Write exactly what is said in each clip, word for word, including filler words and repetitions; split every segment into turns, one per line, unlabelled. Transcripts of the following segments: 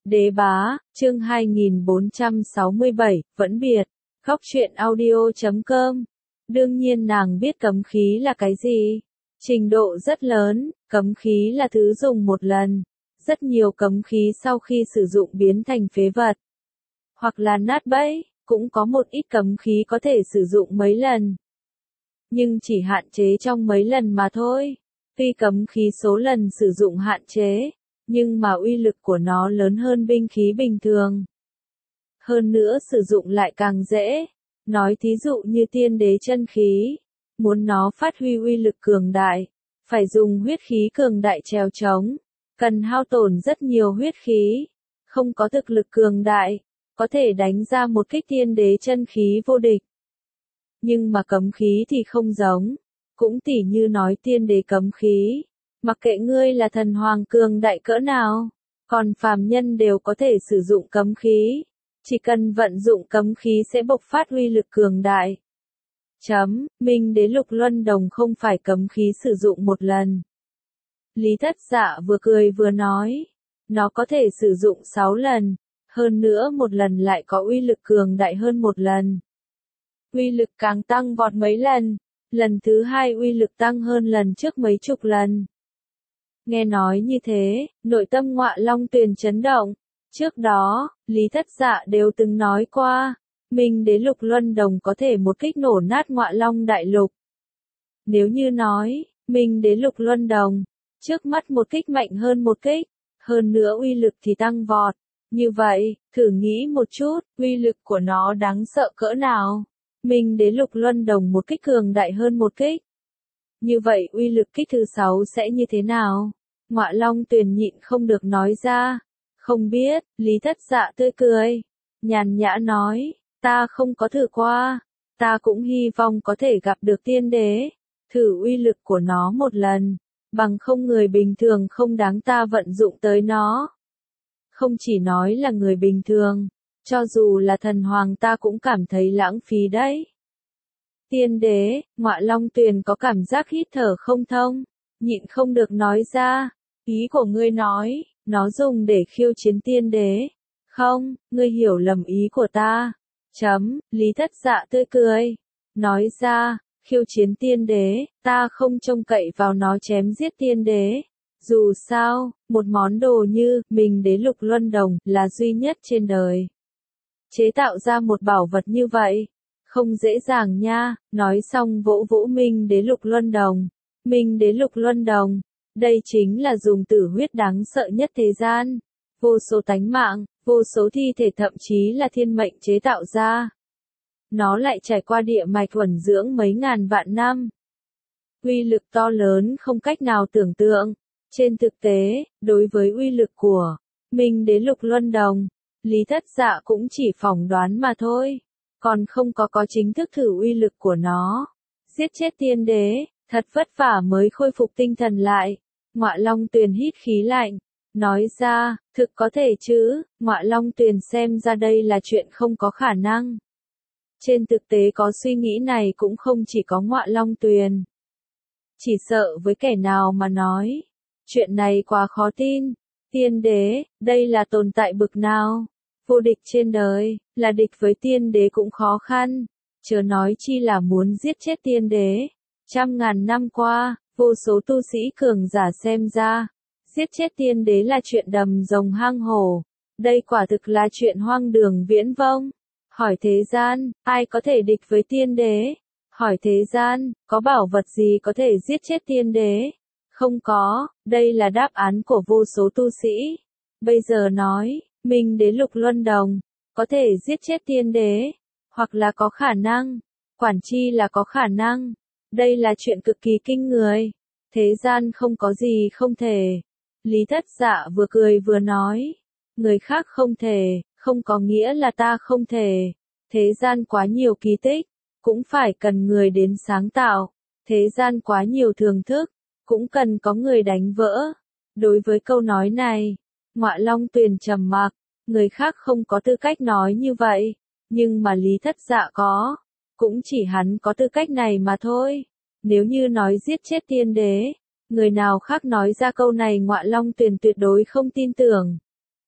Đế bá, chương hai nghìn bốn trăm sáu mươi bảy, vẫn biệt, góc truyện audio chấm com. Đương nhiên nàng biết cấm khí là cái gì. Trình độ rất lớn, cấm khí là thứ dùng một lần. Rất nhiều cấm khí sau khi sử dụng biến thành phế vật. Hoặc là nát bẫy, cũng có một ít cấm khí có thể sử dụng mấy lần. Nhưng chỉ hạn chế trong mấy lần mà thôi. Tuy cấm khí số lần sử dụng hạn chế, nhưng mà uy lực của nó lớn hơn binh khí bình thường. Hơn nữa sử dụng lại càng dễ. Nói thí dụ như tiên đế chân khí. Muốn nó phát huy uy lực cường đại, phải dùng huyết khí cường đại trèo trống. Cần hao tổn rất nhiều huyết khí. Không có thực lực cường đại, có thể đánh ra một kích tiên đế chân khí vô địch. Nhưng mà cấm khí thì không giống. Cũng tỉ như nói tiên đế cấm khí. Mặc kệ ngươi là thần hoàng cường đại cỡ nào, còn phàm nhân đều có thể sử dụng cấm khí. Chỉ cần vận dụng cấm khí sẽ bộc phát uy lực cường đại. Chấm, Minh Đế Lục Luân Đồng không phải cấm khí sử dụng một lần. Lý Thất Dạ vừa cười vừa nói, nó có thể sử dụng sáu lần, hơn nữa một lần lại có uy lực cường đại hơn một lần. Uy lực càng tăng vọt mấy lần, lần thứ hai uy lực tăng hơn lần trước mấy chục lần. Nghe nói như thế, nội tâm Ngọa Long Tuyền chấn động. Trước đó, Lý Thất Dạ đều từng nói qua, Minh Đế Lục Luân Đồng có thể một kích nổ nát Ngọa Long Đại Lục. Nếu như nói, Minh Đế Lục Luân Đồng, trước mắt một kích mạnh hơn một kích, hơn nữa uy lực thì tăng vọt. Như vậy, thử nghĩ một chút, uy lực của nó đáng sợ cỡ nào. Minh Đế Lục Luân Đồng một kích cường đại hơn một kích. Như vậy uy lực kích thứ sáu sẽ như thế nào? Ngọa Long Tuyền nhịn không được nói ra. Không biết, Lý Thất Dạ tươi cười. Nhàn nhã nói, ta không có thử qua. Ta cũng hy vọng có thể gặp được tiên đế. Thử uy lực của nó một lần. Bằng không người bình thường không đáng ta vận dụng tới nó. Không chỉ nói là người bình thường. Cho dù là thần hoàng ta cũng cảm thấy lãng phí đấy. Tiên đế, Ngọa Long Tuyền có cảm giác hít thở không thông, nhịn không được nói ra, ý của ngươi nói, nó dùng để khiêu chiến tiên đế. Không, ngươi hiểu lầm ý của ta. Chấm, Lý Thất Dạ tươi cười. Nói ra, khiêu chiến tiên đế, ta không trông cậy vào nó chém giết tiên đế. Dù sao, một món đồ như Minh Đế Lục Luân Đồng là duy nhất trên đời. Chế tạo ra một bảo vật như vậy, không dễ dàng nha. Nói xong vỗ vỗ Minh Đế Lục Luân Đồng. Minh Đế Lục Luân Đồng, đây chính là dùng tử huyết đáng sợ nhất thế gian. Vô số tánh mạng, vô số thi thể thậm chí là thiên mệnh chế tạo ra. Nó lại trải qua địa mạch thuần dưỡng mấy ngàn vạn năm. Uy lực to lớn không cách nào tưởng tượng. Trên thực tế, đối với uy lực của Minh Đế Lục Luân Đồng, Lý Thất Dạ cũng chỉ phỏng đoán mà thôi, còn không có có chính thức thử uy lực của nó. Giết chết tiên đế, thật vất vả mới khôi phục tinh thần lại. Ngọa Long Tuyền hít khí lạnh, nói ra, thực có thể chứ. Ngọa Long Tuyền xem ra đây là chuyện không có khả năng. Trên thực tế có suy nghĩ này cũng không chỉ có Ngọa Long Tuyền. Chỉ sợ với kẻ nào mà nói, chuyện này quá khó tin. Tiên đế, đây là tồn tại bực nào? Vô địch trên đời, là địch với tiên đế cũng khó khăn. Chớ nói chi là muốn giết chết tiên đế. Trăm ngàn năm qua, vô số tu sĩ cường giả xem ra, giết chết tiên đế là chuyện đầm rồng hang hổ. Đây quả thực là chuyện hoang đường viễn vông. Hỏi thế gian, ai có thể địch với tiên đế? Hỏi thế gian, có bảo vật gì có thể giết chết tiên đế? Không có, đây là đáp án của vô số tu sĩ. Bây giờ nói, Minh Đế Lục Luân Đồng, có thể giết chết tiên đế, hoặc là có khả năng, quản chi là có khả năng. Đây là chuyện cực kỳ kinh người. Thế gian không có gì không thể. Lý Thất Dạ vừa cười vừa nói, người khác không thể, không có nghĩa là ta không thể. Thế gian quá nhiều kỳ tích, cũng phải cần người đến sáng tạo. Thế gian quá nhiều thưởng thức, cũng cần có người đánh vỡ. Đối với câu nói này, Ngọa Long Tuyền trầm mặc, người khác không có tư cách nói như vậy, nhưng mà Lý Thất Dạ có, cũng chỉ hắn có tư cách này mà thôi. Nếu như nói giết chết tiên đế, người nào khác nói ra câu này Ngọa Long Tuyền tuyệt đối không tin tưởng.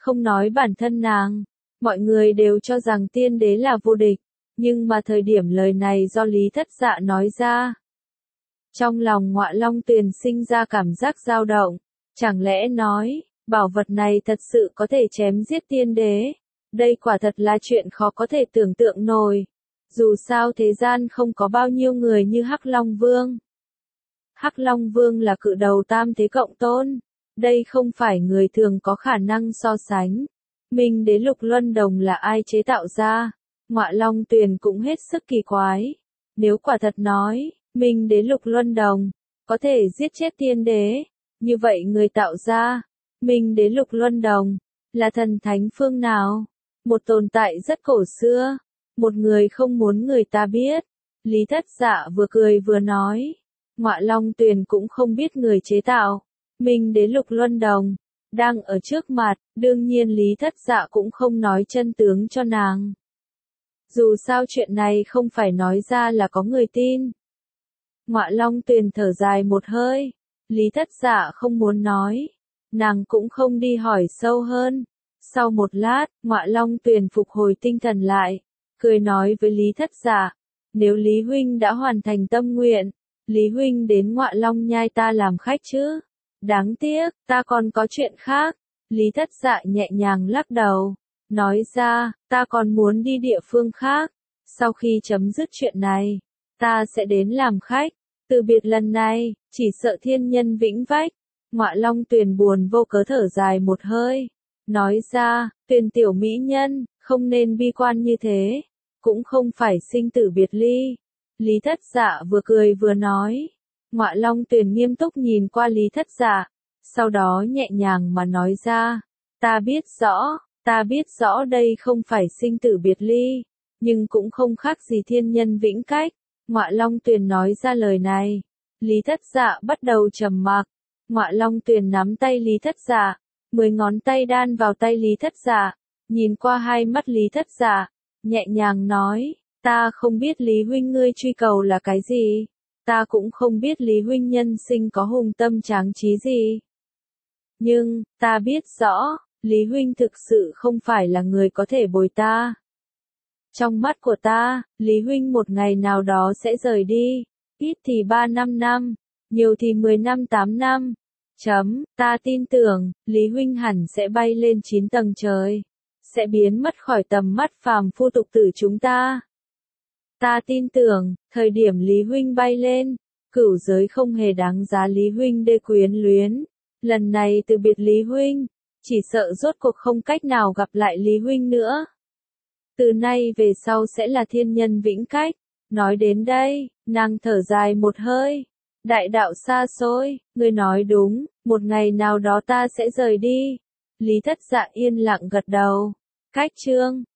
Không nói bản thân nàng, mọi người đều cho rằng tiên đế là vô địch, nhưng mà thời điểm lời này do Lý Thất Dạ nói ra. Trong lòng Ngọa Long Tuyền sinh ra cảm giác dao động, chẳng lẽ nói, bảo vật này thật sự có thể chém giết tiên đế? Đây quả thật là chuyện khó có thể tưởng tượng nổi. Dù sao thế gian không có bao nhiêu người như Hắc Long Vương. Hắc Long Vương là cự đầu tam thế cộng tôn. Đây không phải người thường có khả năng so sánh. Minh Đế Lục Luân Đồng là ai chế tạo ra? Ngọa Long Tuyền cũng hết sức kỳ quái. Nếu quả thật nói, Minh Đế Lục Luân Đồng có thể giết chết tiên đế, như vậy người tạo ra Minh Đế Lục Luân Đồng là thần thánh phương nào? Một tồn tại rất cổ xưa, một người không muốn người ta biết. Lý Thất Dạ vừa cười vừa nói, Ngọa Long Tuyền cũng không biết người chế tạo Minh Đế Lục Luân Đồng đang ở trước mặt, đương nhiên Lý Thất Dạ cũng không nói chân tướng cho nàng. Dù sao chuyện này không phải nói ra là có người tin. Ngọa Long Tuyền thở dài một hơi, Lý Thất Dạ không muốn nói, nàng cũng không đi hỏi sâu hơn. Sau một lát, Ngọa Long Tuyền phục hồi tinh thần lại, cười nói với Lý Thất Dạ, nếu Lý huynh đã hoàn thành tâm nguyện, Lý huynh đến Ngọa Long Nhai ta làm khách chứ? Đáng tiếc, ta còn có chuyện khác. Lý Thất Dạ nhẹ nhàng lắc đầu, nói ra, ta còn muốn đi địa phương khác. Sau khi chấm dứt chuyện này, ta sẽ đến làm khách. Từ biệt lần này, chỉ sợ thiên nhân vĩnh vách. Ngọa Long Tuyền buồn vô cớ thở dài một hơi, nói ra, Tuyền tiểu mỹ nhân, không nên bi quan như thế, cũng không phải sinh tử biệt ly. Lý Thất Dạ vừa cười vừa nói. Ngọa Long Tuyền nghiêm túc nhìn qua Lý Thất Dạ, sau đó nhẹ nhàng mà nói ra, ta biết rõ, ta biết rõ đây không phải sinh tử biệt ly, nhưng cũng không khác gì thiên nhân vĩnh cách. Ngọa Long Tuyền nói ra lời này, Lý Thất Dạ bắt đầu trầm mặc. Ngọa Long Tuyền nắm tay Lý Thất Dạ, mười ngón tay đan vào tay Lý Thất Dạ, nhìn qua hai mắt Lý Thất Dạ, nhẹ nhàng nói, ta không biết Lý huynh ngươi truy cầu là cái gì, ta cũng không biết Lý huynh nhân sinh có hùng tâm tráng trí gì. Nhưng, ta biết rõ, Lý huynh thực sự không phải là người có thể bồi ta. Trong mắt của ta, Lý huynh một ngày nào đó sẽ rời đi, ít thì ba năm năm, nhiều thì mười năm tám năm. Chấm, ta tin tưởng, Lý huynh hẳn sẽ bay lên chín tầng trời, sẽ biến mất khỏi tầm mắt phàm phu tục tử chúng ta. Ta tin tưởng, thời điểm Lý huynh bay lên, cửu giới không hề đáng giá Lý huynh đê quyến luyến. Lần này từ biệt Lý huynh, chỉ sợ rốt cuộc không cách nào gặp lại Lý huynh nữa. Từ nay về sau sẽ là thiên nhân vĩnh cách. Nói đến đây, nàng thở dài một hơi. Đại đạo xa xôi, ngươi nói đúng, một ngày nào đó ta sẽ rời đi. Lý Thất Dạ yên lặng gật đầu. Cách chương